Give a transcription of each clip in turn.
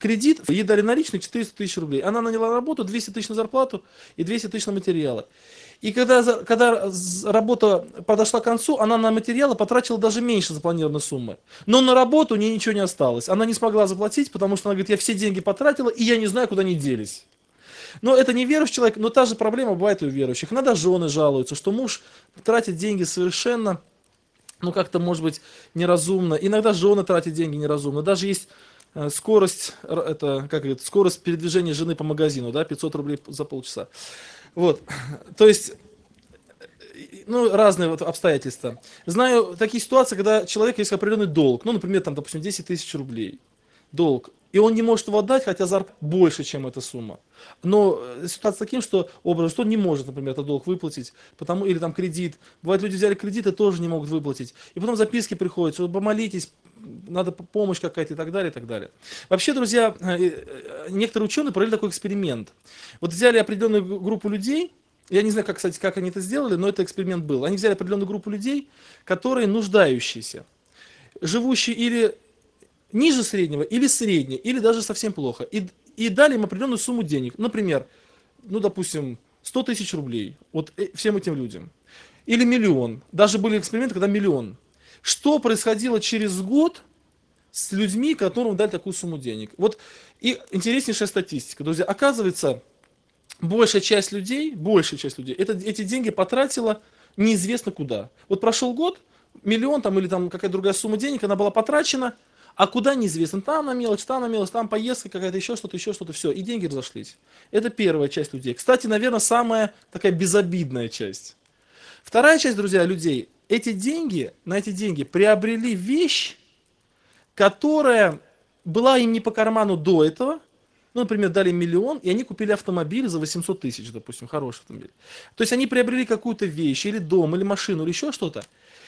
кредит, ей дали наличных 400 тысяч рублей. Она наняла работу, 200 тысяч на зарплату и 200 тысяч на материалы. И когда работа подошла к концу, она на материалы потратила даже меньше запланированной суммы. Но на работу у нее ничего не осталось. Она не смогла заплатить, потому что она говорит, я все деньги потратила, и я не знаю, куда они делись. Но это не верующий человек, но та же проблема бывает и у верующих. Иногда жены жалуются, что муж тратит деньги совершенно, ну как-то может быть неразумно. Иногда жены тратят деньги неразумно. Даже есть скорость, это, как говорит, скорость передвижения жены по магазину, да, 500 рублей за полчаса. Вот, то есть, ну, разные вот обстоятельства. Знаю такие ситуации, когда человек есть определенный долг, ну, например, там, допустим, 10 тысяч рублей долг, и он не может его отдать, хотя зарплата больше, чем эта сумма. Но ситуация таким, что образом, что он не может, например, этот долг выплатить, потому, или там кредит. Бывает, люди взяли кредит и тоже не могут выплатить. И потом записки приходят, что помолитесь, надо помощь какая-то и так далее, и так далее. Вообще, друзья, некоторые ученые провели такой эксперимент. Вот взяли определенную группу людей, я не знаю, как, кстати, как они это сделали, но это эксперимент был. Они взяли определенную группу людей, которые нуждающиеся, живущие или ниже среднего, или средне, или даже совсем плохо. И дали им определенную сумму денег. Например, ну, допустим, 100 тысяч рублей вот всем этим людям. Или миллион. Даже были эксперименты, когда миллион. Что происходило через год с людьми, которым дали такую сумму денег? Вот и интереснейшая статистика, друзья. Оказывается, большая часть людей эти деньги потратила неизвестно куда. Вот прошел год, миллион там, или там какая-то другая сумма денег, она была потрачена, а куда неизвестно. Там на мелочь, там поездка какая-то, еще что-то, все, и деньги разошлись. Это первая часть людей. Кстати, наверное, самая такая безобидная часть. Вторая часть, друзья, людей, на эти деньги приобрели вещь, которая была им не по карману до этого. Ну, например, дали миллион, и они купили автомобиль за 800 тысяч, допустим, хороший автомобиль. То есть они приобрели какую-то вещь, или дом, или машину, или еще что-то.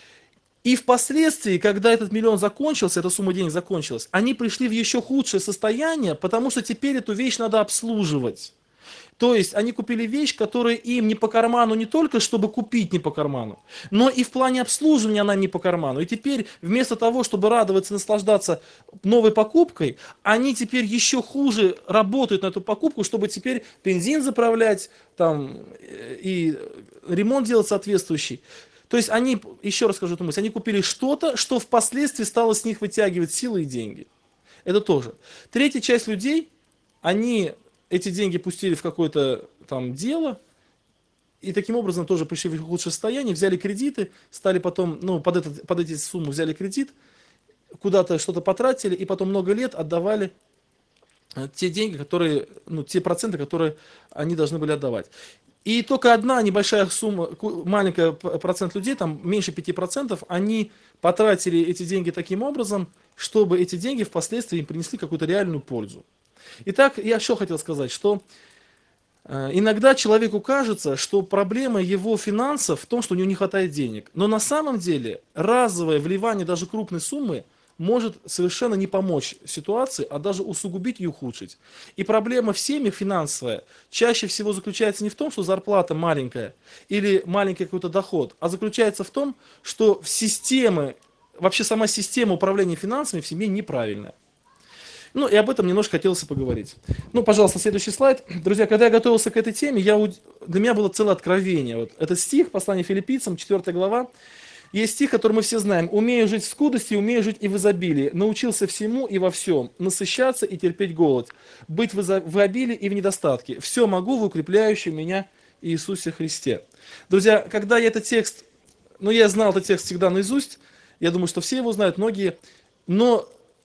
И впоследствии, когда этот миллион закончился, эта сумма денег закончилась, они пришли в еще худшее состояние, потому что теперь эту вещь надо обслуживать. То есть они купили вещь, которая им не по карману не только, чтобы купить не по карману, но и в плане обслуживания она не по карману. И теперь вместо того, чтобы радоваться, наслаждаться новой покупкой, они теперь еще хуже работают на эту покупку, чтобы теперь бензин заправлять там, и ремонт делать соответствующий. То есть они, еще раз скажу эту мысль, они купили что-то, что впоследствии стало с них вытягивать силы и деньги. Это тоже. Третья часть людей, они эти деньги пустили в какое-то там дело, и таким образом тоже пришли в худшее состояние, взяли кредиты, стали потом, ну, под эти суммы взяли кредит, куда-то что-то потратили, и потом много лет отдавали те деньги, которые, ну, те проценты, которые они должны были отдавать. И только одна небольшая сумма, маленький процент людей, там меньше 5%, они потратили эти деньги таким образом, чтобы эти деньги впоследствии им принесли какую-то реальную пользу. Итак, я еще хотел сказать, что иногда человеку кажется, что проблема его финансов в том, что у него не хватает денег. Но на самом деле разовое вливание даже крупной суммы может совершенно не помочь ситуации, а даже усугубить и ухудшить. И проблема в семьях финансовая чаще всего заключается не в том, что зарплата маленькая или маленький какой-то доход, а заключается в том, что вообще сама система управления финансами в семье неправильная. Ну и об этом немножко хотелось поговорить. Ну, пожалуйста, следующий слайд. Друзья, когда я готовился к этой теме, для меня было целое откровение. Вот этот стих, послание Филиппийцам, 4 глава. Есть стих, который мы все знаем. «Умею жить в скудости, умею жить и в изобилии. Научился всему и во всем. Насыщаться и терпеть голод. Быть в обилии и в недостатке. Все могу в укрепляющем меня Иисусе Христе». Друзья, когда я этот текст, я знал этот текст всегда наизусть. Я думаю, что все его знают, многие. Но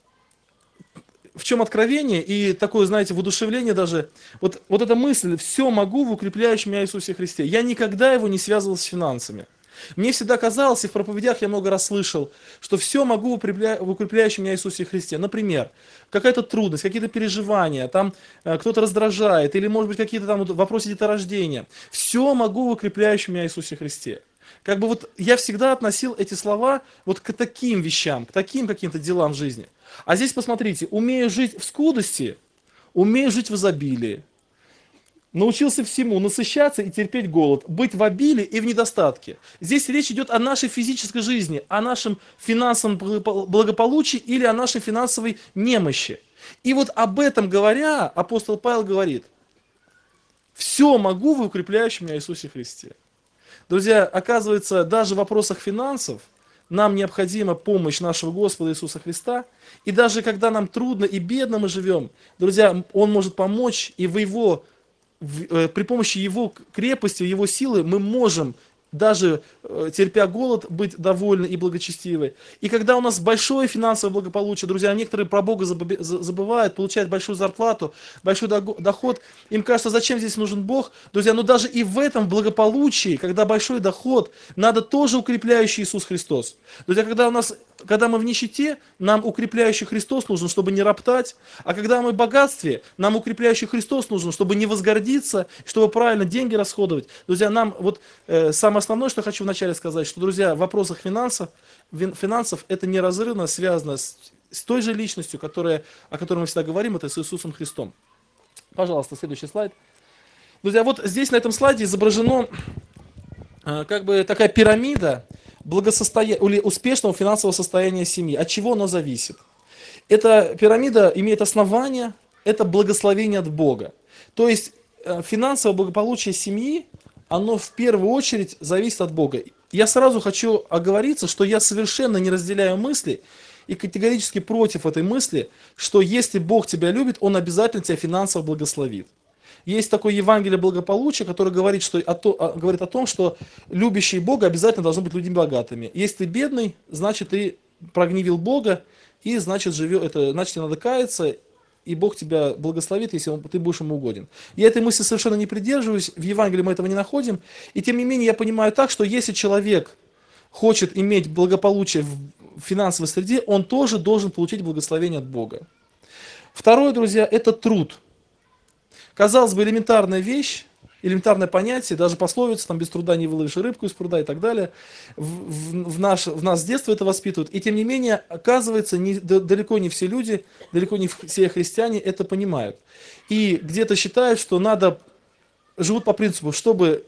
в чем откровение и такое, знаете, воодушевление даже. Вот эта мысль «все могу в укрепляющем меня Иисусе Христе». Я никогда его не связывал с финансами. Мне всегда казалось, и в проповедях я много раз слышал, что все могу в укрепляющем меня Иисусе Христе. Например, какая-то трудность, какие-то переживания, там кто-то раздражает, или, может быть, какие-то там вопросы деторождения. Все могу в укрепляющем меня Иисусе Христе. Как бы я всегда относил эти слова к таким вещам, к таким каким-то делам в жизни. А здесь посмотрите, умею жить в скудости, умею жить в изобилии. Научился всему, насыщаться и терпеть голод, быть в обилии и в недостатке. Здесь речь идет о нашей физической жизни, о нашем финансовом благополучии или о нашей финансовой немощи. И вот об этом говоря, апостол Павел говорит: все могу в укрепляющем меня Иисусе Христе. Друзья, оказывается, даже в вопросах финансов нам необходима помощь нашего Господа Иисуса Христа. И даже когда нам трудно и бедно мы живем, друзья, Он может помочь, и при помощи Его крепости, Его силы мы можем, даже терпя голод, быть довольны и благочестивы. И когда у нас большое финансовое благополучие, друзья, некоторые про Бога забывают, получают большую зарплату, большой доход, им кажется, зачем здесь нужен Бог? Друзья, но даже и в этом благополучии, когда большой доход, надо тоже укрепляющий Иисус Христос. Друзья, когда мы в нищете, нам укрепляющий Христос нужен, чтобы не роптать, а когда мы в богатстве, нам укрепляющий Христос нужен, чтобы не возгордиться, чтобы правильно деньги расходовать. Друзья, нам самое основное, что я хочу вначале сказать, что, друзья, в вопросах финансов это неразрывно связано с той же личностью, о которой мы всегда говорим, это с Иисусом Христом. Пожалуйста, следующий слайд. Друзья, вот здесь на этом слайде изображена как бы такая пирамида или успешного финансового состояния семьи. От чего оно зависит? Эта пирамида имеет основание, это благословение от Бога. То есть финансовое благополучие семьи, оно в первую очередь зависит от Бога. Я сразу хочу оговориться, что я совершенно не разделяю мысли и категорически против этой мысли, что если Бог тебя любит, Он обязательно тебя финансово благословит. Есть такое Евангелие благополучия, которое говорит о том, что любящие Бога обязательно должны быть людьми богатыми. Если ты бедный, значит ты прогневил Бога, и значит тебе надо каяться, и Бог тебя благословит, если ты будешь ему угоден. Я этой мысли совершенно не придерживаюсь, в Евангелии мы этого не находим, и тем не менее я понимаю так, что если человек хочет иметь благополучие в финансовой среде, он тоже должен получить благословение от Бога. Второе, друзья, это труд. Казалось бы, элементарная вещь, элементарное понятие, даже пословица, там без труда не выловишь рыбку из пруда и так далее. В нас с детства это воспитывают. И тем не менее, оказывается, далеко не все люди, далеко не все христиане это понимают. И где-то считают, что живут по принципу, чтобы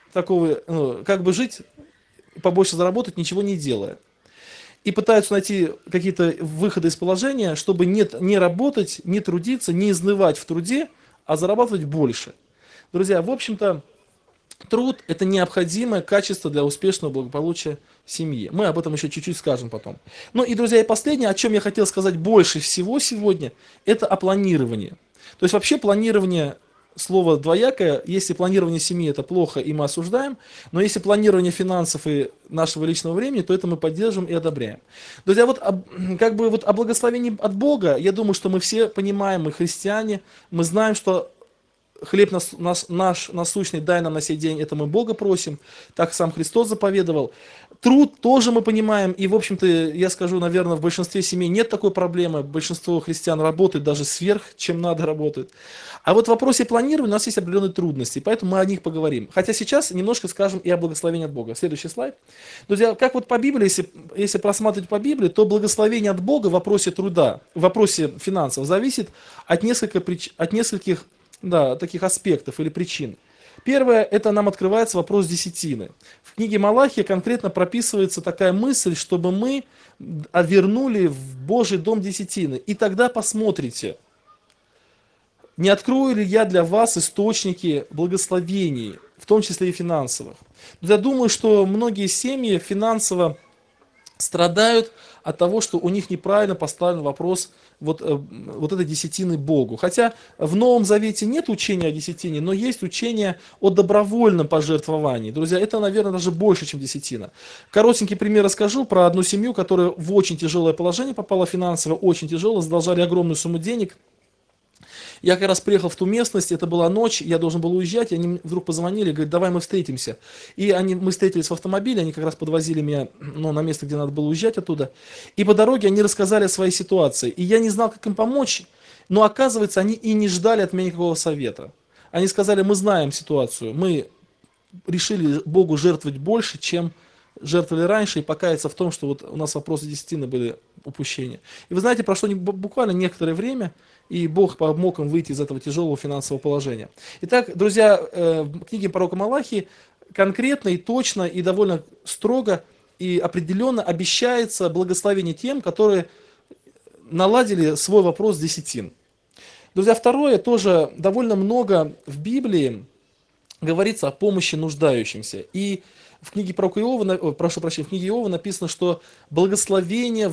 как бы жить, побольше заработать, ничего не делая. И пытаются найти какие-то выходы из положения, чтобы не работать, не трудиться, не изнывать в труде, а зарабатывать больше. Друзья, в общем-то, труд – это необходимое качество для успешного благополучия семьи. Мы об этом еще чуть-чуть скажем потом. Ну и, друзья, и последнее, о чем я хотел сказать больше всего сегодня, это о планировании. То есть вообще планирование, слово двоякое, если планирование семьи – это плохо, и мы осуждаем, но если планирование финансов и нашего личного времени, то это мы поддерживаем и одобряем. Друзья, о благословении от Бога, я думаю, что мы все понимаем, мы христиане, мы знаем, что хлеб наш насущный дай нам на сей день, это мы Бога просим, так сам Христос заповедовал. Труд тоже мы понимаем, и, в общем-то, я скажу, наверное, в большинстве семей нет такой проблемы, большинство христиан работает даже сверх, чем надо работают. А вот в вопросе планирования у нас есть определенные трудности, поэтому мы о них поговорим. Хотя сейчас немножко скажем и о благословении от Бога. Следующий слайд. Друзья, как вот по Библии, если просматривать по Библии, то благословение от Бога в вопросе труда, в вопросе финансов зависит от нескольких таких аспектов или причин. Первое, это нам открывается вопрос десятины. В книге Малахия конкретно прописывается такая мысль, чтобы мы вернули в Божий дом десятины. И тогда посмотрите, не открою ли я для вас источники благословений, в том числе и финансовых. Я думаю, что многие семьи финансово страдают от того, что у них неправильно поставлен вопрос вот этой десятины Богу. Хотя в Новом Завете нет учения о десятине, но есть учение о добровольном пожертвовании. Друзья, это, наверное, даже больше, чем десятина. Коротенький пример расскажу про одну семью, которая в очень тяжелое положение попала финансово, очень тяжело, задолжали огромную сумму денег. Я как раз приехал в ту местность, это была ночь, я должен был уезжать, и они вдруг позвонили, говорят, давай мы встретимся. И мы встретились в автомобиле, они как раз подвозили меня на место, где надо было уезжать оттуда. И по дороге они рассказали о своей ситуации. И я не знал, как им помочь, но оказывается, они и не ждали от меня никакого совета. Они сказали, мы знаем ситуацию, мы решили Богу жертвовать больше, чем жертвовали раньше, и покаяться в том, что вот у нас вопросы десятины были упущения. И вы знаете, прошло буквально некоторое время, и Бог помог им выйти из этого тяжелого финансового положения. Итак, друзья, в книге пророка Малахии конкретно и точно, и довольно строго и определенно обещается благословение тем, которые наладили свой вопрос десятин. Друзья, второе, тоже довольно много в Библии говорится о помощи нуждающимся. И в книге пророка Иова, прошу прощения, в книге Иова написано, что благословение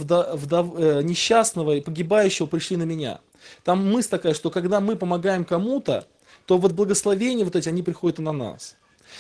несчастного и погибающего пришли на меня. Там мысль такая, что когда мы помогаем кому-то, то вот благословения вот эти, они приходят и на нас.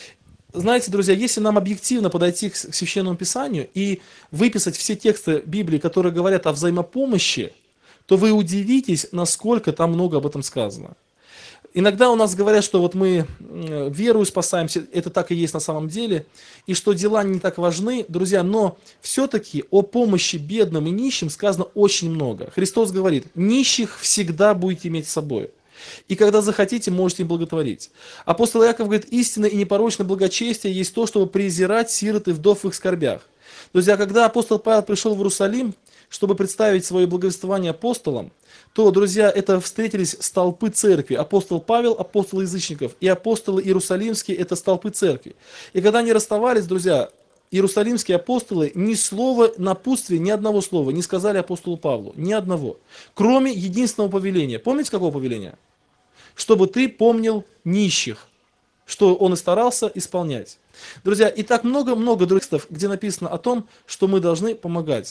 Знаете, друзья, если нам объективно подойти к Священному Писанию и выписать все тексты Библии, которые говорят о взаимопомощи, то вы удивитесь, насколько там много об этом сказано. Иногда у нас говорят, что вот мы верою спасаемся, это так и есть на самом деле, и что дела не так важны, друзья, но все-таки о помощи бедным и нищим сказано очень много. Христос говорит, нищих всегда будете иметь с собой. И когда захотите, можете им благотворить. Апостол Иаков говорит, истинное и непорочное благочестие есть то, чтобы презирать сирот и вдов в их скорбях. Друзья, когда апостол Павел пришел в Иерусалим, чтобы представить свое благовествование апостолам, то, друзья, это встретились столпы церкви. Апостол Павел, апостол язычников, и апостолы иерусалимские – это столпы церкви. И когда они расставались, друзья, иерусалимские апостолы ни слова напутствия, ни одного слова не сказали апостолу Павлу, ни одного, кроме единственного повеления. Помните, какого повеления? Чтобы ты помнил нищих, что он и старался исполнять. Друзья, и так много-много других текстов, где написано о том, что мы должны помогать.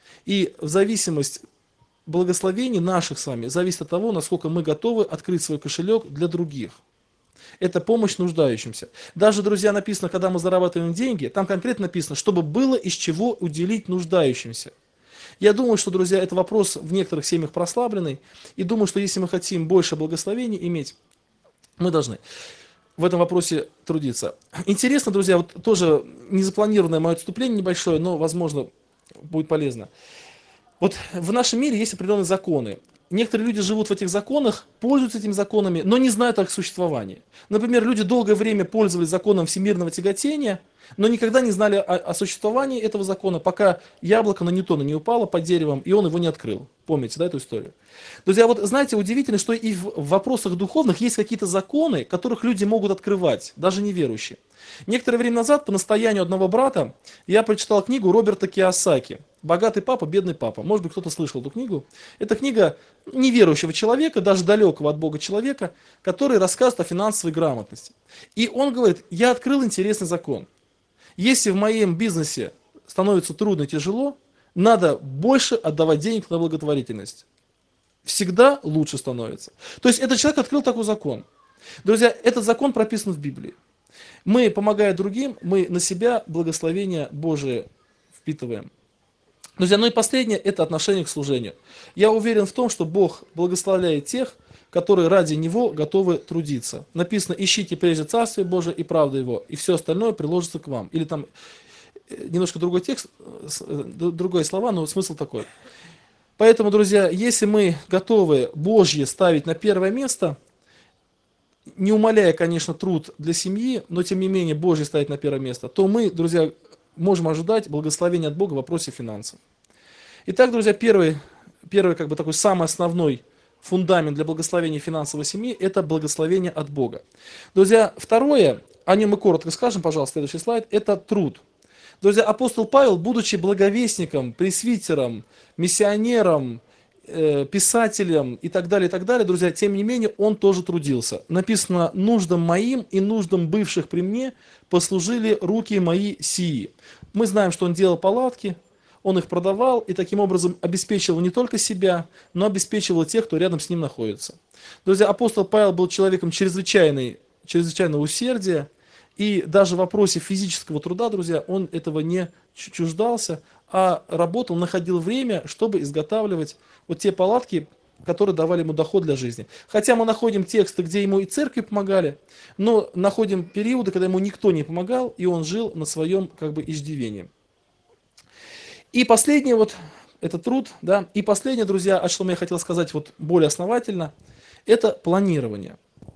И в зависимости благословений наших с вами зависит от того, насколько мы готовы открыть свой кошелек для других. Это помощь нуждающимся. Даже, друзья, написано, когда мы зарабатываем деньги, там конкретно написано, чтобы было из чего уделить нуждающимся. Я думаю, что, друзья, это вопрос в некоторых семьях прослабленный. И думаю, что если мы хотим больше благословений иметь, мы должны в этом вопросе трудиться. Интересно, друзья, вот тоже незапланированное мое отступление небольшое, но, возможно, будет полезно. Вот в нашем мире есть определенные законы. Некоторые люди живут в этих законах, пользуются этими законами, но не знают о их существовании. Например, люди долгое время пользовались законом всемирного тяготения, но никогда не знали о существовании этого закона, пока яблоко на Ньютона не упало под деревом, и он его не открыл. Помните, да, эту историю? Друзья, вот знаете, удивительно, что и в вопросах духовных есть какие-то законы, которых люди могут открывать, даже неверующие. Некоторое время назад, по настоянию одного брата, я прочитал книгу Роберта Кийосаки «Богатый папа, бедный папа». Может быть, кто-то слышал эту книгу. Это книга неверующего человека, даже далекого от Бога человека, который рассказывает о финансовой грамотности. И он говорит, я открыл интересный закон. Если в моем бизнесе становится трудно и тяжело, надо больше отдавать денег на благотворительность. Всегда лучше становится. То есть этот человек открыл такой закон. Друзья, этот закон прописан в Библии. Мы, помогая другим, мы на себя благословение Божие впитываем. Друзья, ну и последнее – это отношение к служению. Я уверен в том, что Бог благословляет тех, которые ради Него готовы трудиться. Написано, ищите прежде Царствие Божие и правду Его, и все остальное приложится к вам. Или там немножко другой текст, другие слова, но смысл такой. Поэтому, друзья, если мы готовы Божье ставить на первое место, не умаляя, конечно, труд для семьи, но тем не менее Божье ставить на первое место, то мы, друзья, можем ожидать благословения от Бога в вопросе финансов. Итак, друзья, первый как бы такой самый основной фундамент для благословения финансовой семьи – это благословение от Бога. Друзья, второе, о нем мы коротко скажем, пожалуйста, следующий слайд, это труд. Друзья, апостол Павел, будучи благовестником, пресвитером, миссионером, писателем и так далее, друзья, тем не менее, он тоже трудился. Написано, нуждам моим и нуждам бывших при мне послужили руки мои сии. Мы знаем, что он делал палатки, он их продавал и таким образом обеспечивал не только себя, но обеспечивал тех, кто рядом с ним находится. Друзья, апостол Павел был человеком чрезвычайного усердия, и даже в вопросе физического труда, друзья, он этого не чуждался, а работал, находил время, чтобы изготавливать вот те палатки, которые давали ему доход для жизни. Хотя мы находим тексты, где ему и церкви помогали, но находим периоды, когда ему никто не помогал, и он жил на своем как бы иждивении. И последнее вот, это труд, да, и последнее, друзья, о чем я хотел сказать вот более основательно, это планирование.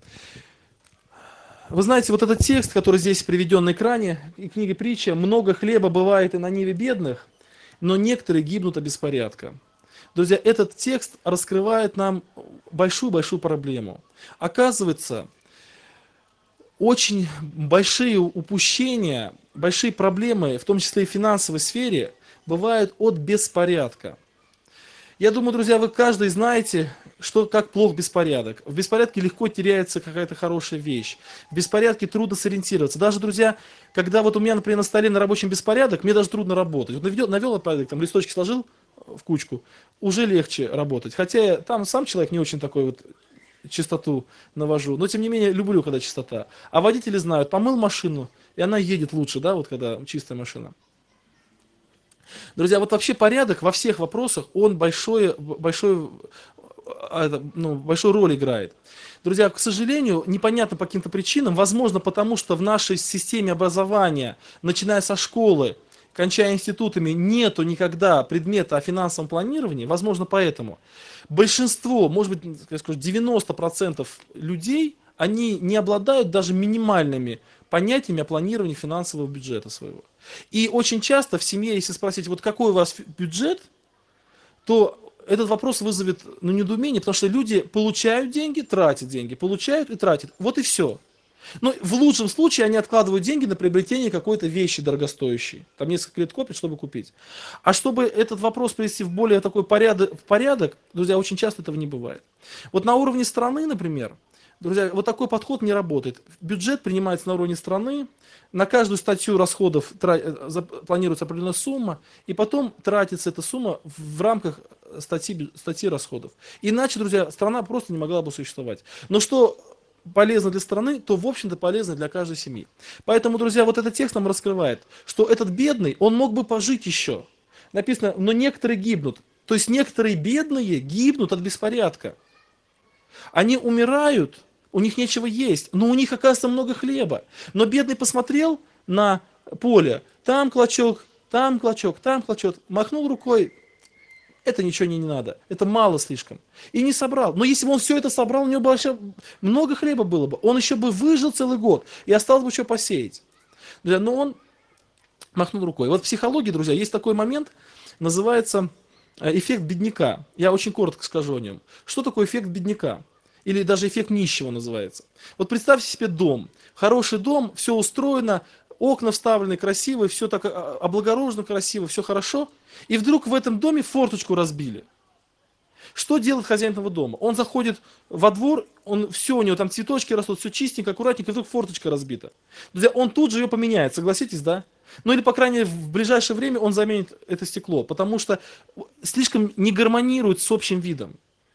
Вы знаете, вот этот текст, который здесь приведен на экране, и книга притча, много хлеба бывает и на ниве бедных, но некоторые гибнут от беспорядка. Друзья, этот текст раскрывает нам большую-большую проблему. Оказывается, очень большие упущения, большие проблемы, в том числе и в финансовой сфере, бывают от беспорядка. Я думаю, друзья, вы каждый знаете, что как плох беспорядок. В беспорядке легко теряется какая-то хорошая вещь. В беспорядке трудно сориентироваться. Даже, друзья, когда вот у меня, например, на столе на рабочем беспорядок, мне даже трудно работать. Вот навел порядок, там листочки сложил в кучку, уже легче работать. Хотя я там сам человек не очень такой вот чистоту навожу. Но, тем не менее, люблю, когда чистота. А водители знают, помыл машину, и она едет лучше, да, вот когда чистая машина. Друзья, вот вообще порядок во всех вопросах, он большую роль играет. Друзья, к сожалению, непонятно по каким-то причинам, возможно, потому что в нашей системе образования, начиная со школы, кончая институтами, нету никогда предмета о финансовом планировании, возможно, поэтому. Большинство, может быть, я скажу, 90% людей, они не обладают даже минимальными понятиями о планировании финансового бюджета своего. И очень часто в семье, если спросить, вот какой у вас бюджет, то этот вопрос вызовет недоумение, потому что люди получают деньги, тратят деньги, получают и тратят. Вот и все. Но в лучшем случае они откладывают деньги на приобретение какой-то вещи дорогостоящей. Там несколько лет копят, чтобы купить. А чтобы этот вопрос привести в более такой порядок, друзья, очень часто этого не бывает. Вот на уровне страны, например, друзья, вот такой подход не работает. Бюджет принимается на уровне страны, на каждую статью расходов планируется определенная сумма, и потом тратится эта сумма в рамках статьи расходов. Иначе, друзья, страна просто не могла бы существовать. Но что полезно для страны, то, в общем-то, полезно для каждой семьи. Поэтому, друзья, вот этот текст нам раскрывает, что этот бедный, он мог бы пожить еще. Написано, но некоторые гибнут. То есть некоторые бедные гибнут от беспорядка. Они умирают, у них нечего есть, но у них, оказывается, много хлеба. Но бедный посмотрел на поле, там клочок, там клочок, там клочок, махнул рукой, это ничего не надо, это мало слишком. И не собрал. Но если бы он все это собрал, у него бы вообще много хлеба было бы. Он еще бы выжил целый год и осталось бы еще посеять. Но он махнул рукой. Вот в психологии, друзья, есть такой момент, называется эффект бедняка. Я очень коротко скажу о нем. Что такое эффект бедняка? Или даже эффект нищего называется. Вот представьте себе дом. Хороший дом, все устроено, окна вставлены красивые, все так облагорожено красиво, все хорошо. И вдруг в этом доме форточку разбили. Что делает хозяин этого дома? Он заходит во двор, все у него там цветочки растут, все чистенько, аккуратненько, и вдруг форточка разбита. Друзья, он тут же ее поменяет, согласитесь, да? Ну или, по крайней мере, в ближайшее время он заменит это стекло, потому что слишком не гармонирует с общим видом.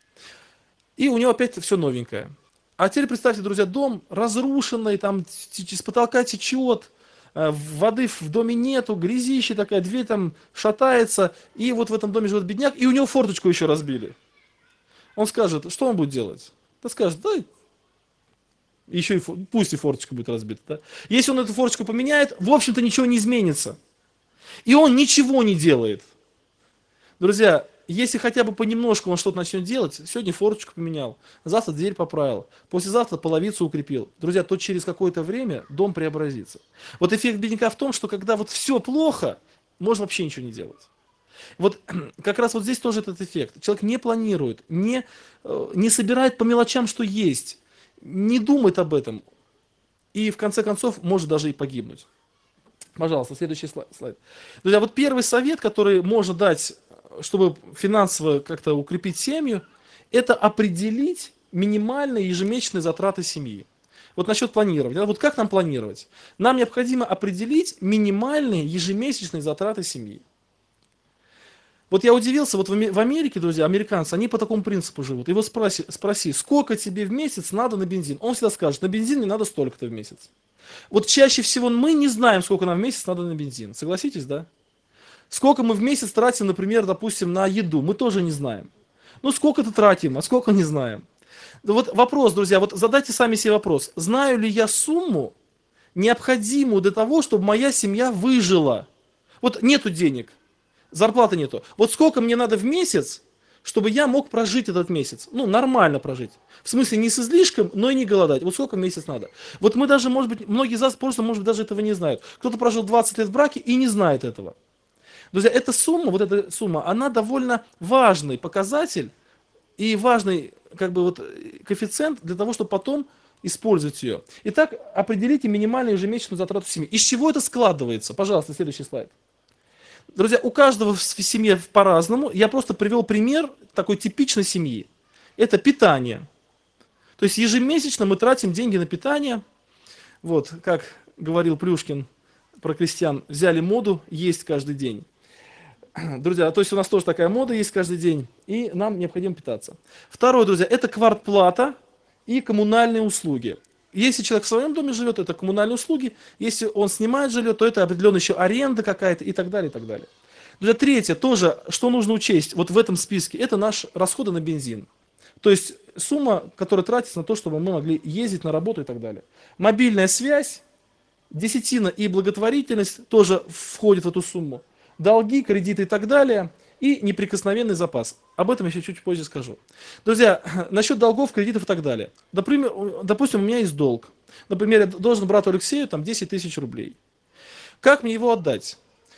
И у него опять все новенькое. А теперь представьте, друзья, дом разрушенный, там с потолка течет, воды в доме нету, грязище такая, дверь там шатается, и вот в этом доме живет бедняк, и у него форточку еще разбили. Он скажет, что он будет делать? Да скажет, да, еще и пусть и форточка будет разбита. Да? Если он эту форточку поменяет, в общем-то ничего не изменится. И он ничего не делает. Друзья, если хотя бы понемножку он что-то начнет делать, сегодня форточку поменял, завтра дверь поправил, послезавтра половицу укрепил, друзья, то через какое-то время дом преобразится. Вот эффект бедняка в том, что когда вот все плохо, можно вообще ничего не делать. Вот как раз вот здесь тоже этот эффект. Человек не планирует, не собирает по мелочам, что есть, не думает об этом, и в конце концов может даже и погибнуть. Пожалуйста, следующий слайд. Друзья, вот первый совет, который можно дать, чтобы финансово как-то укрепить семью, это определить минимальные ежемесячные затраты семьи. Вот насчет планирования. Вот как нам планировать? Нам необходимо определить минимальные ежемесячные затраты семьи. Вот я удивился, вот в Америке, друзья, американцы, они по такому принципу живут. Его спроси, сколько тебе в месяц надо на бензин? Он всегда скажет, на бензин мне надо столько-то в месяц. Вот чаще всего мы не знаем, сколько нам в месяц надо на бензин. Согласитесь, да? Сколько мы в месяц тратим, например, допустим, на еду, мы тоже не знаем. Ну, сколько-то тратим, а сколько не знаем. Вот вопрос, друзья, вот задайте сами себе вопрос. Знаю ли я сумму, необходимую для того, чтобы моя семья выжила? Вот нету денег, зарплаты нету. Вот сколько мне надо в месяц, чтобы я мог прожить этот месяц? Ну, нормально прожить. В смысле, не с излишком, но и не голодать. Вот сколько в месяц надо? Вот мы даже, может быть, многие из нас просто, может быть, даже этого не знают. Кто-то прожил 20 лет в браке и не знает этого. Друзья, эта сумма, она довольно важный показатель и важный коэффициент для того, чтобы потом использовать ее. Итак, определите минимальную ежемесячную затрату семьи. Из чего это складывается? Пожалуйста, следующий слайд. Друзья, у каждого в семье по-разному. Я просто привел пример такой типичной семьи. Это питание. То есть ежемесячно мы тратим деньги на питание. Вот, как говорил Плюшкин про крестьян, взяли моду есть каждый день. Друзья, то есть у нас тоже такая мода есть каждый день, и нам необходимо питаться. Второе, друзья, это квартплата и коммунальные услуги. Если человек в своем доме живет, это коммунальные услуги. Если он снимает жилье, то это определенно еще аренда какая-то и так далее, и так далее. Друзья, третье, тоже, что нужно учесть вот в этом списке, это наши расходы на бензин. То есть сумма, которая тратится на то, чтобы мы могли ездить на работу и так далее. Мобильная связь, десятина и благотворительность тоже входит в эту сумму. Долги, кредиты и так далее. И неприкосновенный запас. Об этом еще чуть позже скажу. Друзья, насчет долгов, кредитов и так далее. Допустим, у меня есть долг. Например, я должен брату Алексею там 10 тысяч рублей. Как мне его отдать?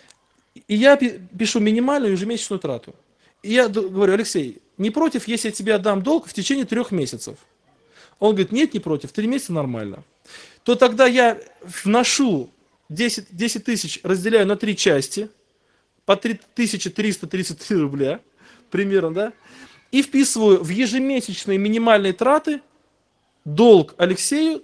И я пишу минимальную ежемесячную трату. И я говорю: Алексей, не против, если я тебе отдам долг в течение 3 месяцев? Он говорит: нет, не против, 3 месяца нормально. То тогда я вношу 10 тысяч, разделяю на 3 части, по 3333 рубля, примерно, да, и вписываю в ежемесячные минимальные траты долг Алексею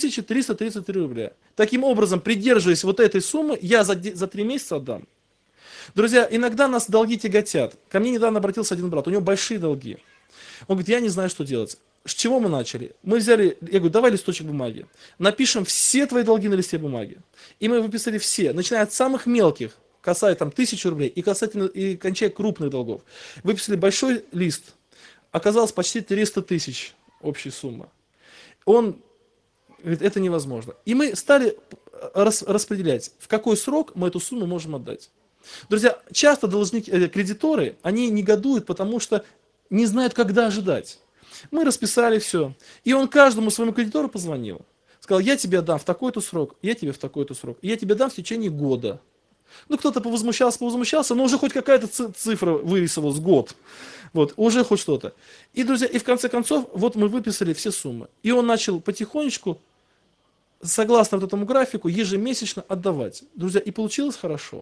3333 рубля. Таким образом, придерживаясь вот этой суммы, я за 3 месяца отдам. Друзья, иногда нас долги тяготят. Ко мне недавно обратился один брат, у него большие долги. Он говорит: я не знаю, что делать. С чего мы начали? Мы взяли, я говорю: давай листочек бумаги, напишем все твои долги на листе бумаги. И мы выписали все, начиная от самых мелких, касая там 1000 рублей, и кончая крупных долгов. Выписали большой лист, оказалось почти 300 тысяч общая сумма. Он говорит: это невозможно. И мы стали распределять, в какой срок мы эту сумму можем отдать. Друзья, часто кредиторы, они негодуют, потому что не знают, когда ожидать. Мы расписали все. И он каждому своему кредитору позвонил. Сказал: я тебе дам в такой-то срок, я тебе в такой-то срок. И я тебе дам в течение года. Ну, кто-то повозмущался, но уже хоть какая-то цифра вырисовалась, год. Вот, уже хоть что-то. И, друзья, и в конце концов, вот мы выписали все суммы. И он начал потихонечку, согласно вот этому графику, ежемесячно отдавать. Друзья, и получилось хорошо.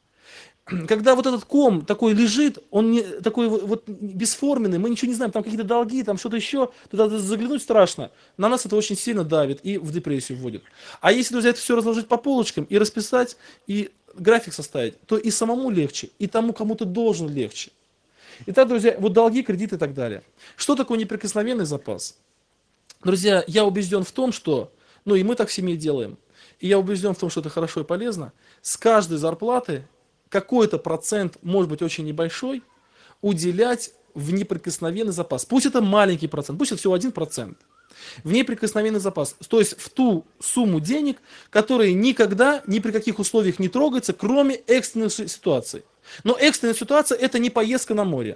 Когда вот этот ком такой лежит, он не, такой вот бесформенный, мы ничего не знаем, там какие-то долги, там что-то еще, туда заглянуть страшно. На нас это очень сильно давит и в депрессию вводит. А если, друзья, это все разложить по полочкам и расписать, и график составить, то и самому легче, и тому, кому ты должен, легче. Итак, друзья, вот долги, кредиты и так далее. Что такое неприкосновенный запас? Друзья, я убежден в том, что, ну и мы так в семье делаем, и я убежден в том, что это хорошо и полезно, с каждой зарплаты какой-то процент, может быть очень небольшой, уделять в неприкосновенный запас. Пусть это маленький процент, пусть это всего 1%. В неприкосновенный запас, то есть в ту сумму денег, которая никогда, ни при каких условиях не трогается, кроме экстренной ситуации. Но экстренная ситуация — это не поездка на море.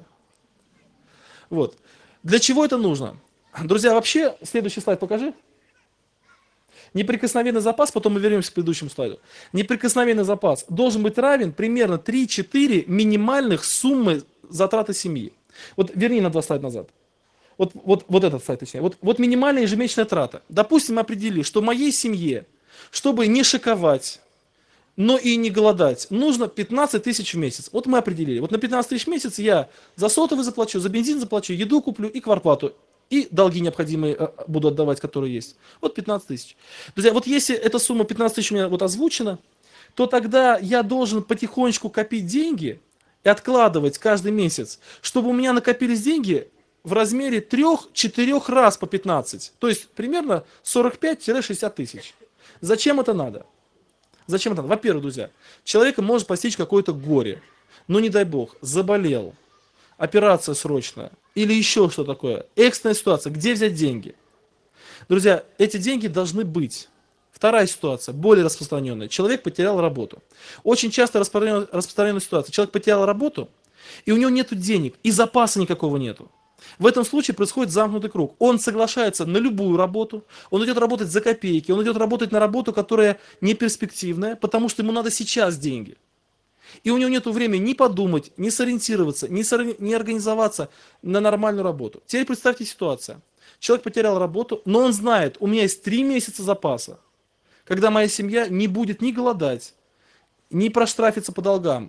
Вот. Для чего это нужно? Друзья, вообще, следующий слайд покажи. Неприкосновенный запас, потом мы вернемся к предыдущему слайду. Неприкосновенный запас должен быть равен примерно 3-4 минимальных суммы затраты семьи. Вот верни на 2 слайда назад. Вот этот слайд, точнее. Вот минимальная ежемесячная трата. Допустим, определи, что моей семье, чтобы не шиковать, но и не голодать, нужно 15 тысяч в месяц. Вот мы определили. Вот на 15 тысяч в месяц я за сотовый заплачу, за бензин заплачу, еду куплю и квартплату. И долги необходимые буду отдавать, которые есть. Вот 15 тысяч. Друзья, вот если эта сумма 15 тысяч у меня вот озвучена, то тогда я должен потихонечку копить деньги и откладывать каждый месяц, чтобы у меня накопились деньги в размере 3-4 раз по 15. То есть примерно 45-60 тысяч. Зачем это надо? Зачем это надо? Во-первых, друзья, человека может постичь какое-то горе. Ну не дай бог, заболел. Операция срочная или еще что такое, экстренная ситуация, где взять деньги? Друзья, эти деньги должны быть. Вторая ситуация, более распространенная. Человек потерял работу. Очень часто распространенная ситуация. Человек потерял работу, и у него нет денег, и запаса никакого нету. В этом случае происходит замкнутый круг. Он соглашается на любую работу, он идет работать за копейки, он идет работать на работу, которая не перспективная, потому что ему надо сейчас деньги. И у него нет времени ни подумать, ни сориентироваться, ни организоваться на нормальную работу. Теперь представьте ситуацию. Человек потерял работу, но он знает, у меня есть 3 месяца запаса, когда моя семья не будет ни голодать, ни проштрафиться по долгам.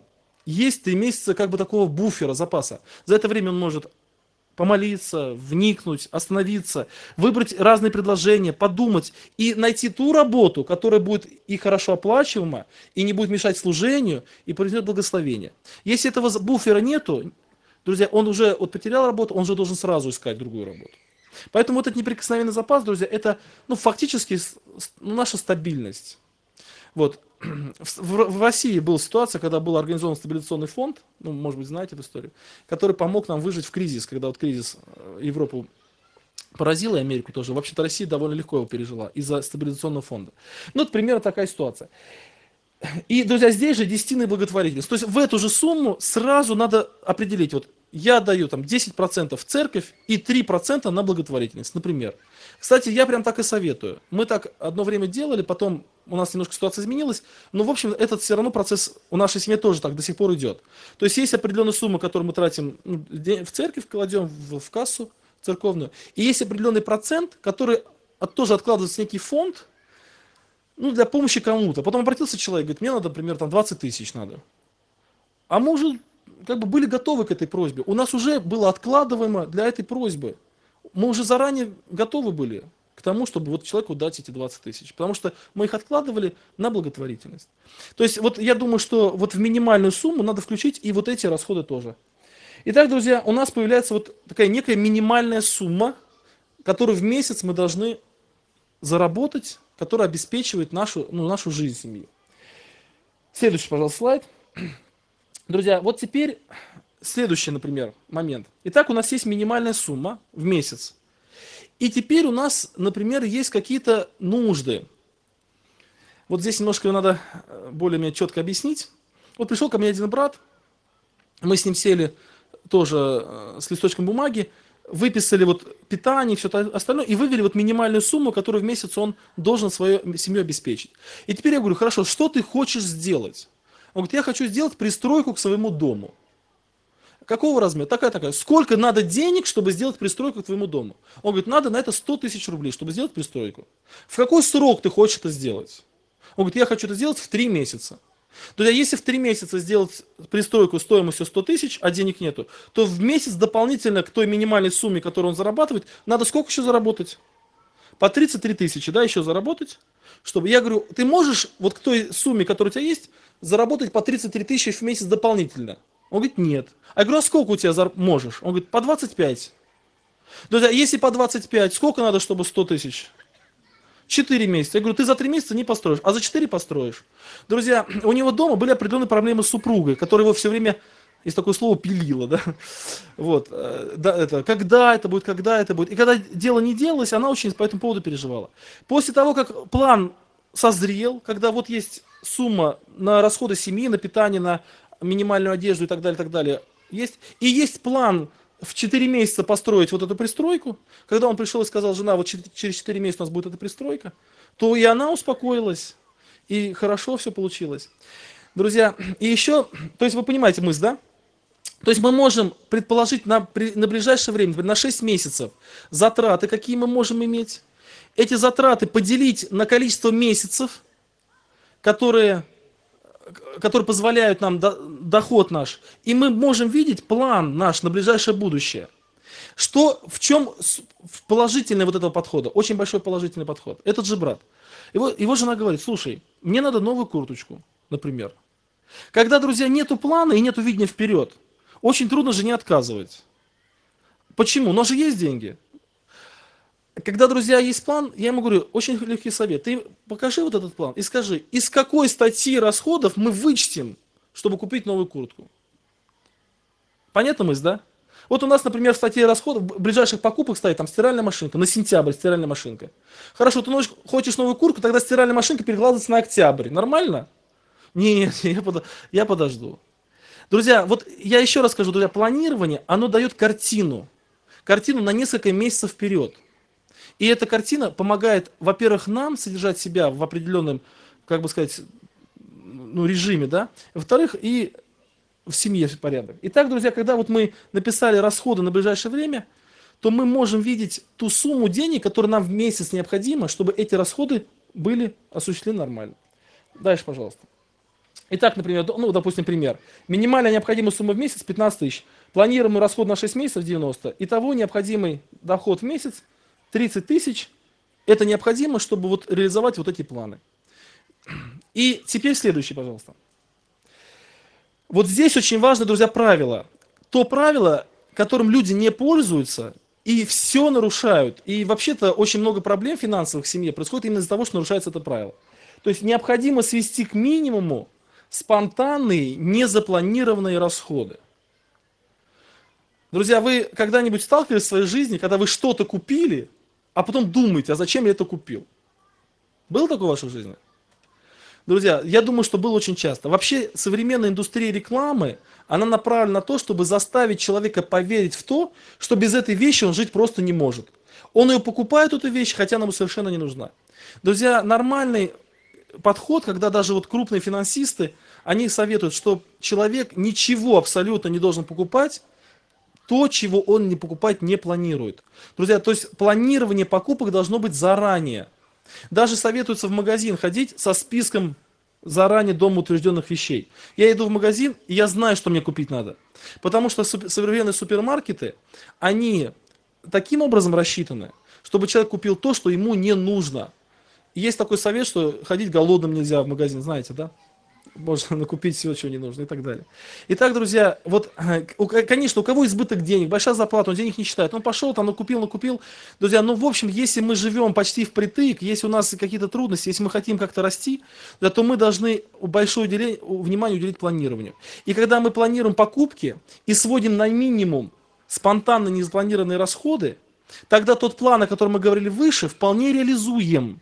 есть 3 месяца как бы такого буфера, запаса. За это время он может помолиться, вникнуть, остановиться, выбрать разные предложения, подумать и найти ту работу, которая будет и хорошо оплачиваема, и не будет мешать служению, и принесет благословение. Если этого буфера нету, друзья, он уже потерял работу, он же должен сразу искать другую работу. Поэтому вот этот неприкосновенный запас, друзья, это фактически наша стабильность. Вот. В России была ситуация, когда был организован стабилизационный фонд, может быть, знаете эту историю, который помог нам выжить в кризис, когда вот кризис Европу поразил, и Америку тоже. Вообще-то Россия довольно легко его пережила из-за стабилизационного фонда. Ну, вот примерно такая ситуация. И, друзья, здесь же десятинная благотворительность. То есть в эту же сумму сразу надо определить, вот я даю там 10% в церковь и 3% на благотворительность, например. Кстати, я прям так и советую. Мы так одно время делали, потом у нас немножко ситуация изменилась, но, в общем, этот все равно процесс у нашей семьи тоже так до сих пор идет. То есть есть определенная сумма, которую мы тратим в церковь, кладем в кассу церковную, и есть определенный процент, который тоже откладывается в некий фонд, для помощи кому-то. Потом обратился человек, говорит, мне надо, например, там 20 тысяч надо. А мы уже как бы были готовы к этой просьбе. У нас уже было откладываемо для этой просьбы. Мы уже заранее готовы были к тому, чтобы вот человеку дать эти 20 тысяч. Потому что мы их откладывали на благотворительность. То есть вот я думаю, что вот в минимальную сумму надо включить и вот эти расходы тоже. Итак, друзья, у нас появляется вот такая некая минимальная сумма, которую в месяц мы должны заработать, которая обеспечивает нашу жизнь семьи. Следующий, пожалуйста, слайд. Друзья, вот теперь следующий, например, момент. Итак, у нас есть минимальная сумма в месяц. И теперь у нас, например, есть какие-то нужды. Вот здесь немножко надо более-менее четко объяснить. Вот пришел ко мне один брат, мы с ним сели тоже с листочком бумаги, выписали вот питание, все остальное, и вывели вот минимальную сумму, которую в месяц он должен свою семью обеспечить. И теперь я говорю, хорошо, что ты хочешь сделать? Он говорит, я хочу сделать пристройку к своему дому. Какого размера? Такая. Сколько надо денег, чтобы сделать пристройку к твоему дому? Он говорит, надо на это 100 тысяч рублей, чтобы сделать пристройку. В какой срок ты хочешь это сделать? Он говорит, я хочу это сделать в 3 месяца. Друзья, если в 3 месяца сделать пристройку стоимостью 100 тысяч, а денег нету, то в месяц дополнительно к той минимальной сумме, которую он зарабатывает, надо сколько еще заработать? По 33 тысячи, еще заработать? Чтобы, я говорю, ты можешь вот к той сумме, которая у тебя есть, заработать по 33 тысячи в месяц дополнительно? Он говорит, нет. А я говорю, а сколько у тебя можешь? Он говорит, по 25. Друзья, если по 25, сколько надо, чтобы 100 тысяч? 4 месяца. Я говорю, ты за 3 месяца не построишь, а за 4 построишь. Друзья, у него дома были определенные проблемы с супругой, которая его все время, есть такое слово, пилила, да? Вот, когда это будет. И когда дело не делалось, она очень по этому поводу переживала. После того, как план созрел, когда вот есть сумма на расходы семьи, на питание, на минимальную одежду и так далее, есть. И есть план в 4 месяца построить вот эту пристройку. Когда он пришел и сказал, жена, вот через 4 месяца у нас будет эта пристройка, то и она успокоилась, и хорошо все получилось. Друзья, и еще, то есть вы понимаете мысль, да? То есть мы можем предположить на ближайшее время, на 6 месяцев, затраты, какие мы можем иметь. Эти затраты поделить на количество месяцев, которые позволяют нам доход наш. И мы можем видеть план наш на ближайшее будущее. В чем положительный вот этого подхода? Очень большой положительный подход. Этот же брат. Его жена говорит, слушай, мне надо новую курточку, например. Когда, друзья, нету плана и нету видения вперед, очень трудно жене отказывать. Почему? Но же есть деньги. Когда, друзья, есть план, я ему говорю, очень легкий совет. Ты покажи вот этот план и скажи, из какой статьи расходов мы вычтем, чтобы купить новую куртку. Понятно мысль, да? Вот у нас, например, в статье расходов, ближайших покупок стоит там стиральная машинка, на сентябрь стиральная машинка. Хорошо, ты хочешь новую куртку, тогда стиральная машинка перекладывается на октябрь. Нормально? Нет, я подожду. Друзья, вот я еще раз скажу, друзья, планирование, оно дает картину на несколько месяцев вперед. И эта картина помогает, во-первых, нам содержать себя в определенном, как бы сказать, режиме, да, во-вторых, и в семье порядок. Итак, друзья, когда вот мы написали расходы на ближайшее время, то мы можем видеть ту сумму денег, которая нам в месяц необходима, чтобы эти расходы были осуществлены нормально. Дальше, пожалуйста. Итак, например, ну, допустим, пример. Минимальная необходимая сумма в месяц 15 тысяч. Планируемый расход на 6 месяцев 90. Итого необходимый доход в месяц 30 тысяч. Это необходимо, чтобы вот реализовать вот эти планы. И теперь следующий, пожалуйста. Вот здесь очень важно, друзья, правило. То правило, которым люди не пользуются и все нарушают. И вообще-то очень много проблем финансовых в семье происходит именно из-за того, что нарушается это правило. То есть необходимо свести к минимуму спонтанные, незапланированные расходы. Друзья, вы когда-нибудь сталкивались в своей жизни, когда вы что-то купили, а потом думаете, а зачем я это купил? Было такое в вашей жизни? Друзья, я думаю, что было очень часто. Вообще, современная индустрия рекламы, она направлена на то, чтобы заставить человека поверить в то, что без этой вещи он жить просто не может. Он ее покупает, эту вещь, хотя она ему совершенно не нужна. Друзья, нормальный подход, когда даже вот крупные финансисты, они советуют, что человек ничего абсолютно не должен покупать, то, чего он не покупать не планирует. Друзья, то есть планирование покупок должно быть заранее. Даже советуется в магазин ходить со списком заранее дома утвержденных вещей. Я иду в магазин, и я знаю, что мне купить надо. Потому что современные супермаркеты, они таким образом рассчитаны, чтобы человек купил то, что ему не нужно. И есть такой совет, что ходить голодным нельзя в магазин, знаете, да? Можно накупить всего, чего не нужно и так далее. Итак, друзья, вот, конечно, у кого избыток денег, большая зарплата, он денег не считает. Он пошел, там, накупил. Друзья, ну, в общем, если мы живем почти впритык, если у нас какие-то трудности, если мы хотим как-то расти, да, то мы должны большое внимание уделить планированию. И когда мы планируем покупки и сводим на минимум спонтанно незапланированные расходы, тогда тот план, о котором мы говорили выше, вполне реализуем.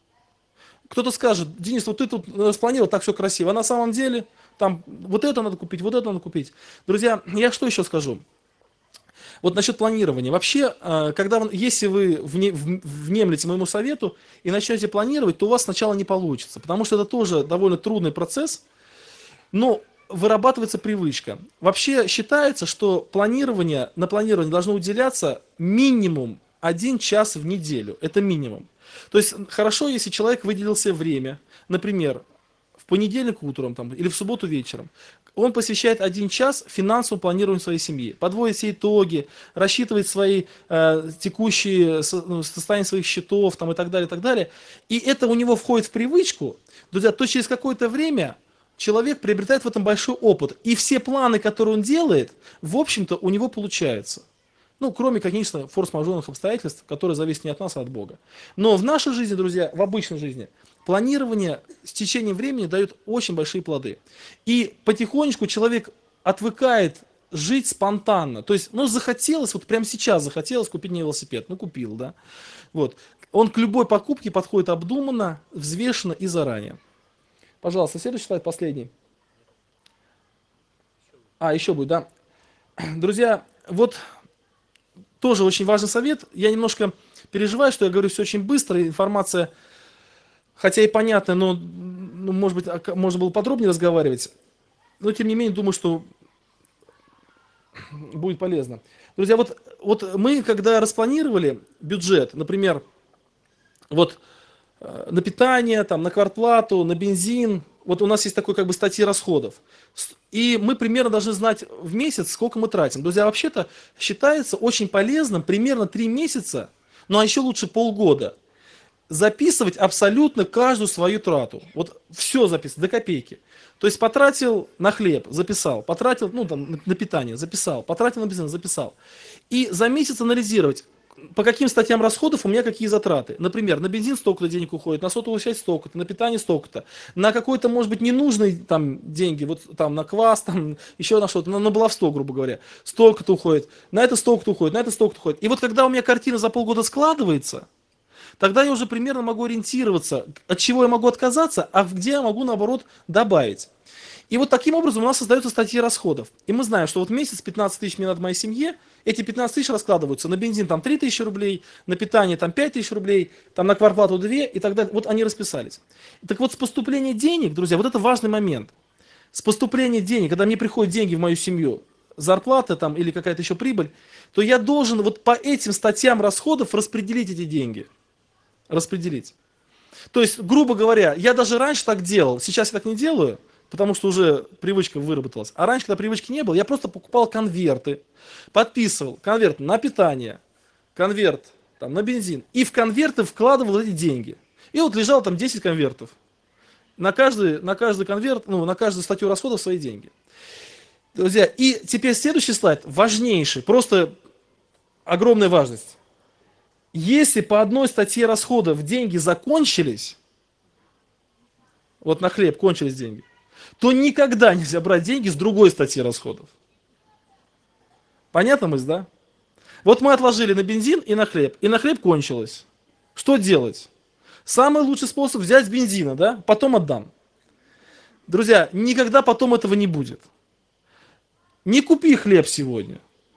Кто-то скажет: Денис, вот ты тут спланировал так все красиво, а на самом деле там вот это надо купить, вот это надо купить. Друзья, я что еще скажу? Вот насчет планирования. Вообще, если вы внемлете моему совету и начнете планировать, то у вас сначала не получится, потому что это тоже довольно трудный процесс, но вырабатывается привычка. Вообще считается, что на планирование должно уделяться минимум 1 час в неделю. Это минимум. То есть хорошо, если человек выделил себе время, например, в понедельник утром там, или в субботу вечером, он посвящает 1 час финансовому планированию своей семьи, подводит все итоги, рассчитывает свои текущие состояние своих счетов там, и так далее, и так далее. И это у него входит в привычку, друзья, то через какое-то время человек приобретает в этом большой опыт. И все планы, которые он делает, в общем-то, у него получаются. Ну, кроме, конечно, форс-мажорных обстоятельств, которые зависят не от нас, а от Бога. Но в нашей жизни, друзья, в обычной жизни, планирование с течением времени дает очень большие плоды. И потихонечку человек отвыкает жить спонтанно. То есть, ну, захотелось, вот прямо сейчас захотелось купить мне велосипед. Ну, купил, да. Вот. Он к любой покупке подходит обдуманно, взвешенно и заранее. Пожалуйста, следующий слайд, последний. Еще будет, да. Друзья, вот тоже очень важный совет. Я немножко переживаю, что я говорю все очень быстро. Информация, хотя и понятная, но может быть, можно было подробнее разговаривать. Но, тем не менее, думаю, что будет полезно. Друзья, вот мы, когда распланировали бюджет, например, вот на питание, там, на квартплату, на бензин, вот у нас есть такой как бы статьи расходов. И мы примерно должны знать в месяц, сколько мы тратим. Друзья, вообще-то считается очень полезным примерно 3 месяца, ну а еще лучше полгода, записывать абсолютно каждую свою трату. Вот все записывать, до копейки. То есть потратил на хлеб, записал, потратил на питание, записал, потратил на бензин, записал. И за месяц анализировать, по каким статьям расходов у меня какие затраты. Например, на бензин столько-то денег уходит, на сотовую связь столько-то, на питание столько-то, на какой-то, может быть, ненужный там деньги, вот там на квас, там еще на что-то, на баловство, грубо говоря, столько-то уходит, на это столько-то уходит, на это столько-то уходит. И вот когда у меня картина за полгода складывается, тогда я уже примерно могу ориентироваться, от чего я могу отказаться, а где я могу, наоборот, добавить. И вот таким образом у нас создаются статьи расходов. И мы знаем, что вот месяц 15 тысяч мне надо моей семье, эти 15 тысяч раскладываются на бензин там 3 тысячи рублей, на питание там 5 тысяч рублей, там на квартплату 2 и так далее. Вот они расписались. Так вот, с поступления денег, друзья, вот это важный момент. С поступления денег, когда мне приходят деньги в мою семью, зарплата там или какая-то еще прибыль, то я должен вот по этим статьям расходов распределить эти деньги. Распределить. То есть, грубо говоря, я даже раньше так делал, сейчас я так не делаю. потому что уже привычка выработалась. А раньше, когда привычки не было, я просто покупал конверты, подписывал конверт на питание, конверт там, на бензин, и в конверты вкладывал эти деньги. И вот лежало там 10 конвертов. На каждый конверт, ну, на каждую статью расходов свои деньги. Друзья, и теперь следующий слайд, важнейший, просто огромная важность. Если по одной статье расходов деньги закончились, вот на хлеб кончились деньги, то никогда нельзя брать деньги с другой статьи расходов. Понятно мысль, да? Вот мы отложили на бензин и на хлеб кончилось. Что делать? Самый лучший способ взять с бензина, да, потом отдам. Друзья, никогда потом этого не будет. Не купи хлеб сегодня.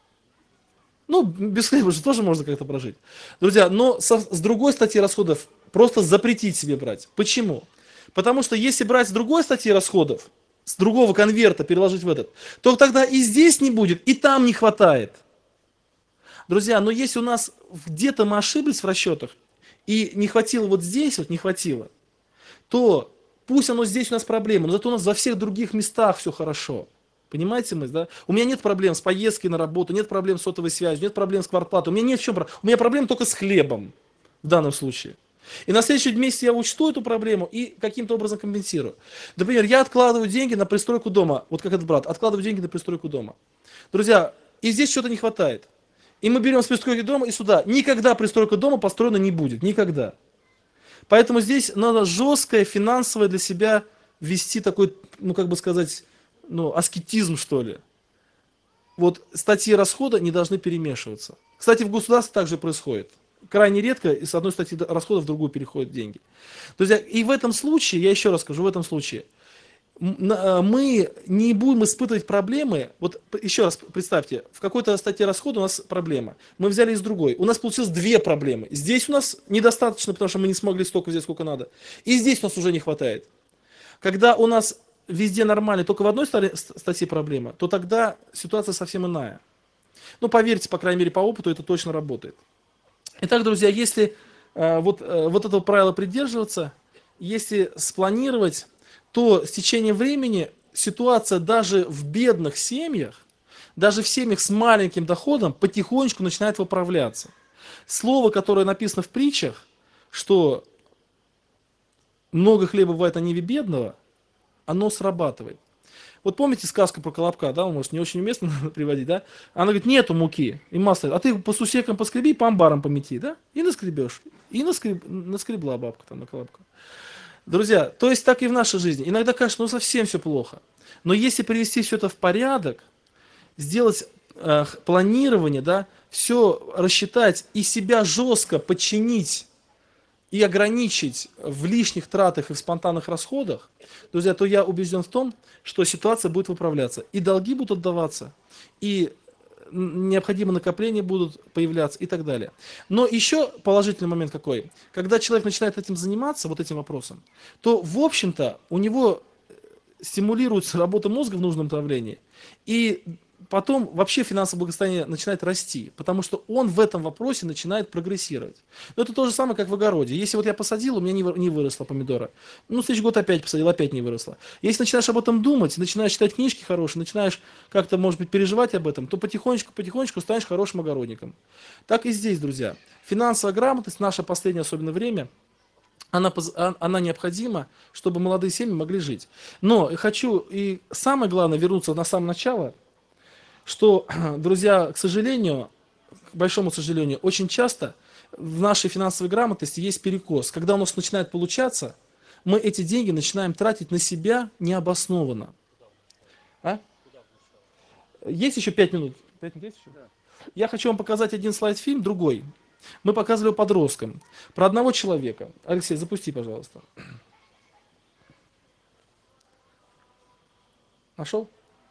Ну, без хлеба же тоже можно как-то прожить. Друзья, но с другой статьи расходов просто запретить себе брать. Почему? Потому что если брать с другой статьи расходов, с другого конверта переложить в этот, то тогда и здесь не будет, и там не хватает. Друзья, но если у нас где-то мы ошиблись в расчетах, и не хватило вот здесь, вот не хватило, то пусть оно здесь у нас проблема, но зато у нас во всех других местах все хорошо. Понимаете мы, да? У меня нет проблем с поездкой на работу, нет проблем с сотовой связью, нет проблем с квартплатой, у меня нет в чем проблем. У меня проблемы только с хлебом в данном случае. И на следующий месяц я учту эту проблему и каким-то образом компенсирую. Например, я откладываю деньги на пристройку дома, вот как этот брат, откладываю деньги на пристройку дома. Друзья, и здесь что-то не хватает. И мы берем с пристройки дома и сюда. Никогда пристройка дома построена не будет, никогда. Поэтому здесь надо жесткое финансовое для себя вести такой, ну как бы сказать, ну аскетизм что ли. Вот статьи расхода не должны перемешиваться. Кстати, в государстве также происходит. Крайне редко из одной статьи расхода в другую переходят деньги. Друзья, и в этом случае, я еще раз скажу, в этом случае, мы не будем испытывать проблемы. Вот еще раз представьте, в какой-то статье расхода у нас проблема. Мы взяли из другой. У нас получилось две проблемы. Здесь у нас недостаточно, потому что мы не смогли столько взять, сколько надо. И здесь у нас уже не хватает. Когда у нас везде нормально, только в одной статье проблема, то тогда ситуация совсем иная. Ну, поверьте, по крайней мере, по опыту это точно работает. Итак, друзья, если вот этого правила придерживаться, если спланировать, то с течением времени ситуация даже в бедных семьях, даже в семьях с маленьким доходом потихонечку начинает выправляться. Слово, которое написано в притчах, что много хлеба бывает на ниве бедного, оно срабатывает. Вот помните сказку про Колобка, да, может не очень уместно приводить, да? Она говорит, нету муки и масла, а ты по сусекам поскреби, по амбарам помети, да? И наскребешь. И наскребла бабка там на Колобка. Друзья, то есть так и в нашей жизни. Иногда кажется, ну совсем все плохо. Но если привести все это в порядок, сделать планирование, да, все рассчитать и себя жестко подчинить и ограничить в лишних тратах и в спонтанных расходах, друзья, то я убежден в том, что ситуация будет выправляться. И долги будут отдаваться, и необходимые накопления будут появляться и так далее. Но еще положительный момент какой. Когда человек начинает этим заниматься, вот этим вопросом, то, в общем-то, у него стимулируется работа мозга в нужном направлении. И потом вообще финансовое благосостояние начинает расти, потому что он в этом вопросе начинает прогрессировать. Но это то же самое, как в огороде. Если вот я посадил, у меня не выросла помидора. Ну, в следующий год опять посадил, опять не выросла. Если начинаешь об этом думать, начинаешь читать книжки хорошие, начинаешь как-то, может быть, переживать об этом, то потихонечку станешь хорошим огородником. Так и здесь, друзья. Финансовая грамотность, наше последнее особенно время, она необходима, чтобы молодые семьи могли жить. Но хочу и самое главное вернуться на самое начало, что, друзья, к сожалению, к большому сожалению, очень часто в нашей финансовой грамотности есть перекос. Когда у нас начинает получаться, мы эти деньги начинаем тратить на себя необоснованно. А? Есть еще 5 минут? 5 минут есть еще? Я хочу вам показать один слайд-фильм, другой. Мы показывали его подросткам. Про одного человека. Алексей, запусти, пожалуйста. Нашел?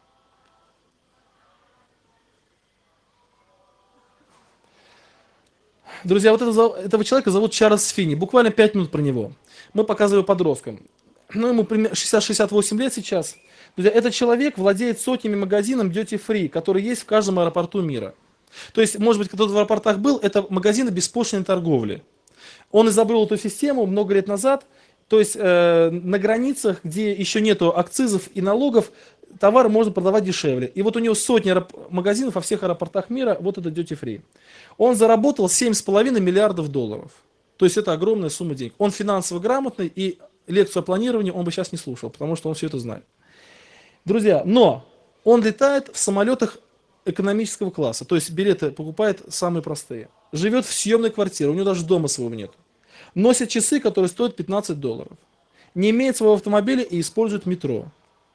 Друзья, вот этого человека зовут Чарльз Финни. Буквально 5 минут про него. Мы показываем подросткам. Ну, ему примерно 60-68 лет сейчас. Друзья, этот человек владеет сотнями магазинов Duty Free, которые есть в каждом аэропорту мира. То есть, может быть, кто-то в аэропортах был, это магазины беспошлиной торговли. Он изобрел эту систему много лет назад, То есть на границах, где еще нету акцизов и налогов, товары можно продавать дешевле. И вот у него сотни магазинов во всех аэропортах мира, вот это duty free. Он заработал 7,5 миллиардов долларов. То есть это огромная сумма денег. Он финансово грамотный, и лекцию о планировании он бы сейчас не слушал, потому что он все это знает. Друзья, но он летает в самолетах экономического класса, то есть билеты покупает самые простые. Живет в съемной квартире, у него даже дома своего нет. Носит часы, которые стоят $15. Не имеет своего автомобиля и использует метро.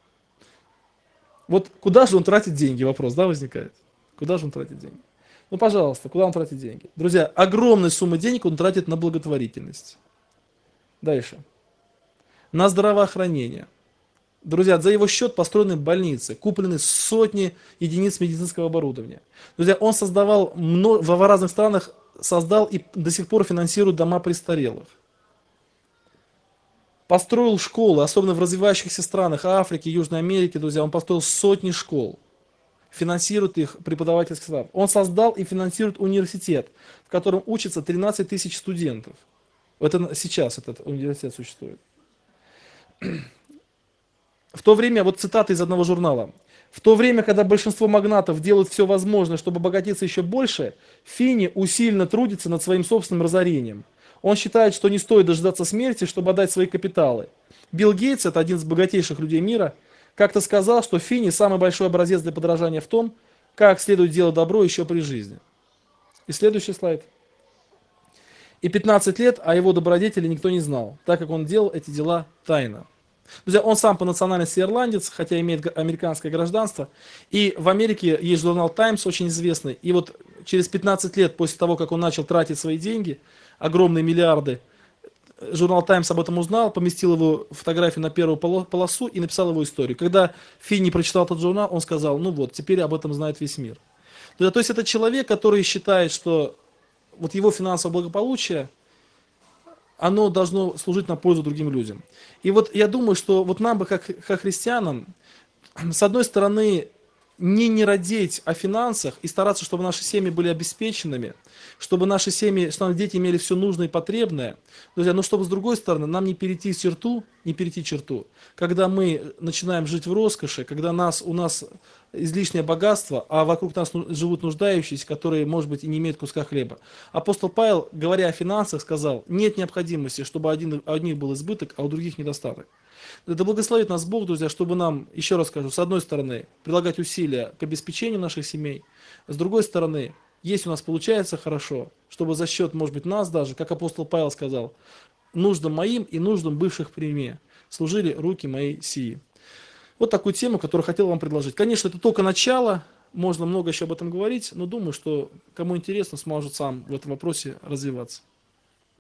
Вот куда же он тратит деньги? Вопрос, да, возникает? Куда же он тратит деньги? Ну, пожалуйста, куда он тратит деньги? Друзья, огромные суммы денег он тратит на благотворительность. Дальше. На здравоохранение. Друзья, за его счет построены больницы, куплены сотни единиц медицинского оборудования. Друзья, он создавал в разных странах, создал и до сих пор финансирует дома престарелых. Построил школы, особенно в развивающихся странах Африки, Южной Америки, друзья, он построил сотни школ, финансирует их преподавательский состав. Он создал и финансирует университет, в котором учатся 13 тысяч студентов. Это сейчас этот университет существует. В то время, вот цитата из одного журнала, в то время, когда большинство магнатов делают все возможное, чтобы обогатиться еще больше, Финни усиленно трудится над своим собственным разорением. Он считает, что не стоит дожидаться смерти, чтобы отдать свои капиталы. Билл Гейтс, это один из богатейших людей мира, как-то сказал, что Финни самый большой образец для подражания в том, как следует делать добро еще при жизни. И следующий слайд. И 15 лет о его добродетели никто не знал, так как он делал эти дела тайно. Друзья, он сам по национальности ирландец, хотя имеет американское гражданство. И в Америке есть журнал Times, очень известный. И вот через 15 лет после того, как он начал тратить свои деньги, огромные миллиарды, журнал Times об этом узнал, поместил его фотографию на первую полосу и написал его историю. Когда Финни прочитал этот журнал, он сказал, ну вот, теперь об этом знает весь мир. Друзья, то есть это человек, который считает, что вот его финансовое благополучие, оно должно служить на пользу другим людям. И вот я думаю, что вот нам бы, как христианам, с одной стороны, не радеть о финансах и стараться, чтобы наши семьи были обеспеченными, чтобы наши семьи, чтобы наши дети имели все нужное и потребное. Друзья, но чтобы с другой стороны, нам не перейти черту, когда мы начинаем жить в роскоши, когда у нас излишнее богатство, а вокруг нас живут нуждающиеся, которые, может быть, и не имеют куска хлеба. Апостол Павел, говоря о финансах, сказал, нет необходимости, чтобы у одних был избыток, а у других недостаток. Да благословит нас Бог, друзья, чтобы нам, еще раз скажу, с одной стороны, прилагать усилия к обеспечению наших семей, с другой стороны, если у нас получается хорошо, чтобы за счет, может быть, нас даже, как апостол Павел сказал, нуждам моим и нуждам бывших при мне служили руки мои сии. Вот такую тему, которую хотел вам предложить. Конечно, это только начало, можно много еще об этом говорить, но думаю, что кому интересно, сможет сам в этом вопросе развиваться.